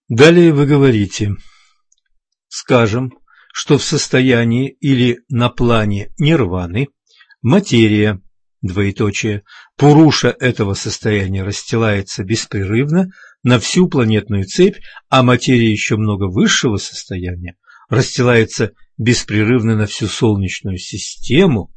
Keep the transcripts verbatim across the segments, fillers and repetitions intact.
Далее вы говорите: скажем, что в состоянии или на плане нирваны материя, двоеточие, пуруша этого состояния расстилается беспрерывно на всю планетную цепь, а материя еще много высшего состояния расстилается беспрерывно на всю Солнечную систему.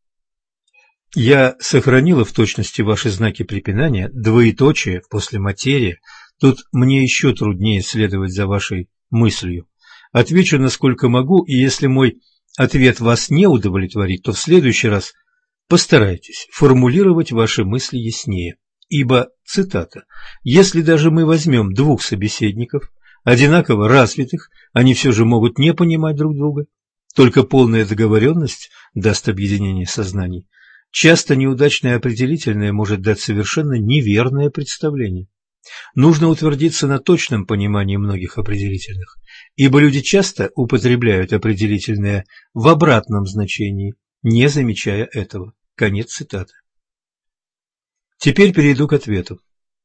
Я сохранила в точности ваши знаки препинания, двоеточие после материи. Тут мне еще труднее следовать за вашей мыслью. Отвечу, насколько могу, и если мой ответ вас не удовлетворит, то в следующий раз постарайтесь формулировать ваши мысли яснее. Ибо, цитата, «если даже мы возьмем двух собеседников, одинаково развитых, они все же могут не понимать друг друга. Только полная договоренность даст объединение сознаний. Часто неудачное определительное может дать совершенно неверное представление. Нужно утвердиться на точном понимании многих определительных, ибо люди часто употребляют определительное в обратном значении, не замечая этого». Конец цитаты. Теперь перейду к ответу.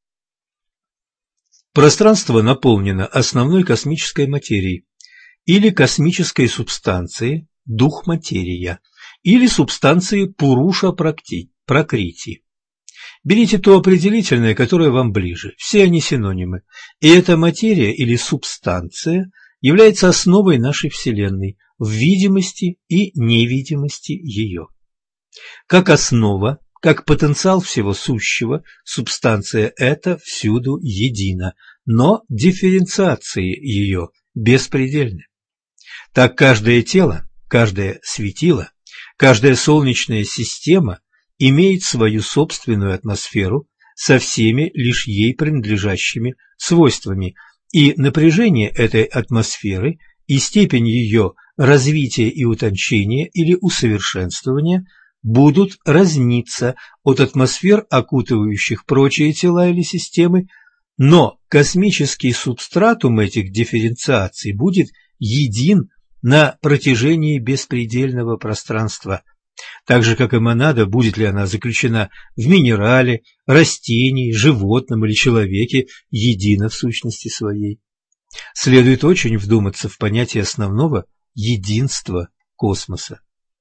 Пространство наполнено основной космической материей или космической субстанцией дух-материя или субстанцией Пуруша-Пракрити. Берите то определительное, которое вам ближе, все они синонимы, и эта материя или субстанция является основой нашей Вселенной в видимости и невидимости ее. Как основа, как потенциал всего сущего, субстанция эта всюду едина, но дифференциации ее беспредельны. Так каждое тело, каждое светило, каждая солнечная система имеет свою собственную атмосферу со всеми лишь ей принадлежащими свойствами, и напряжение этой атмосферы и степень ее развития и утончения или усовершенствования будут разниться от атмосфер, окутывающих прочие тела или системы, но космический субстратум этих дифференциаций будет един на протяжении беспредельного пространства, так же, как и монада, будет ли она заключена в минерале, растении, животном или человеке, едина в сущности своей. Следует очень вдуматься в понятие основного единства космоса.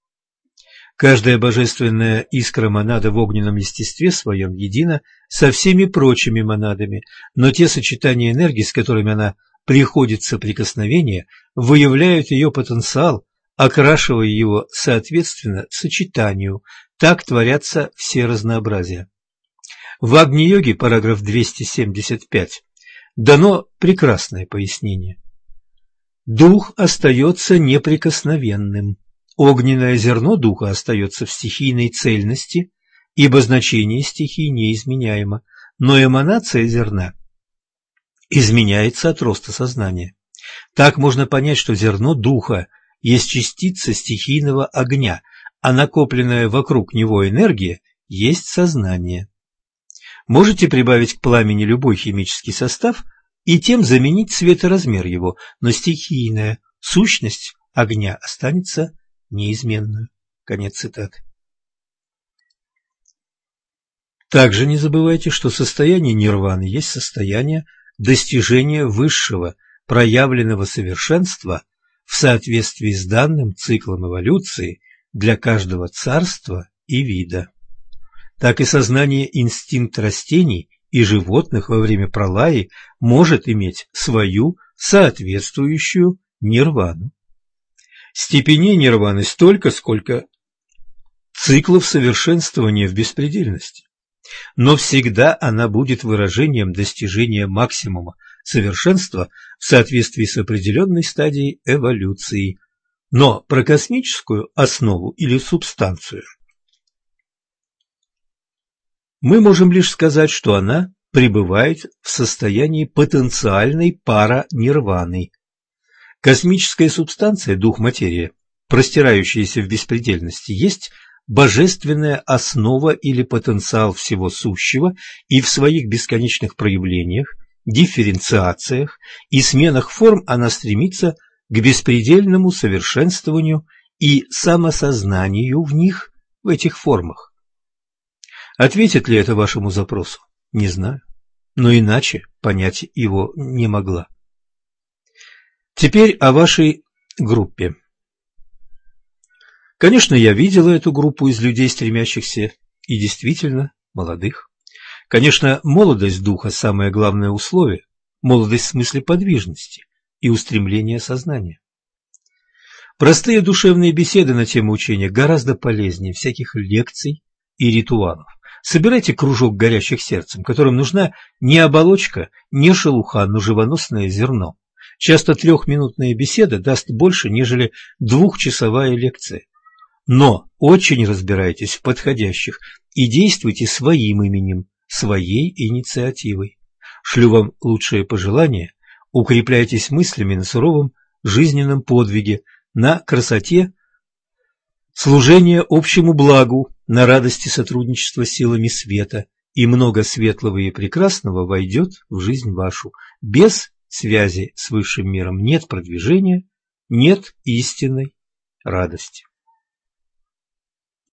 Каждая божественная искра монада в огненном естестве своем едина со всеми прочими монадами, но те сочетания энергии, с которыми она приходит в соприкосновение, выявляют ее потенциал, окрашивая его соответственно сочетанию. Так творятся все разнообразия. В Агни-йоге, параграф двести семьдесят пять, дано прекрасное пояснение. Дух остается неприкосновенным. Огненное зерно духа остается в стихийной цельности, ибо значение стихии неизменяемо, но эманация зерна изменяется от роста сознания. Так можно понять, что зерно духа есть частица стихийного огня, а накопленная вокруг него энергия есть сознание. Можете прибавить к пламени любой химический состав и тем заменить цвет и размер его, но стихийная сущность огня останется неизменную. Конец цитаты. Также не забывайте, что состояние нирваны есть состояние достижения высшего проявленного совершенства в соответствии с данным циклом эволюции для каждого царства и вида. Так и сознание инстинкт растений и животных во время пралаи может иметь свою соответствующую нирвану. Степеней нирваны столько, сколько циклов совершенствования в беспредельности, но всегда она будет выражением достижения максимума совершенства в соответствии с определенной стадией эволюции. Но про космическую основу или субстанцию мы можем лишь сказать, что она пребывает в состоянии потенциальной паранирваны. Космическая субстанция, дух-материя, простирающаяся в беспредельности, есть божественная основа или потенциал всего сущего, и в своих бесконечных проявлениях, дифференциациях и сменах форм она стремится к беспредельному совершенствованию и самосознанию в них, в этих формах. Ответит ли это вашему запросу? Не знаю, но иначе понять его не могла. Теперь о вашей группе. Конечно, я видела эту группу из людей, стремящихся, и действительно молодых. Конечно, молодость духа – самое главное условие, молодость в смысле подвижности и устремления сознания. Простые душевные беседы на тему учения гораздо полезнее всяких лекций и ритуалов. Собирайте кружок горящих сердцем, которым нужна не оболочка, не шелуха, но живоносное зерно. Часто трехминутная беседа даст больше, нежели двухчасовая лекция. Но очень разбирайтесь в подходящих и действуйте своим именем, своей инициативой. Шлю вам лучшие пожелания, укрепляйтесь мыслями на суровом жизненном подвиге, на красоте служения общему благу, на радости сотрудничества с силами света, и много светлого и прекрасного войдет в жизнь вашу. Без связи с высшим миром нет продвижения, нет истинной радости.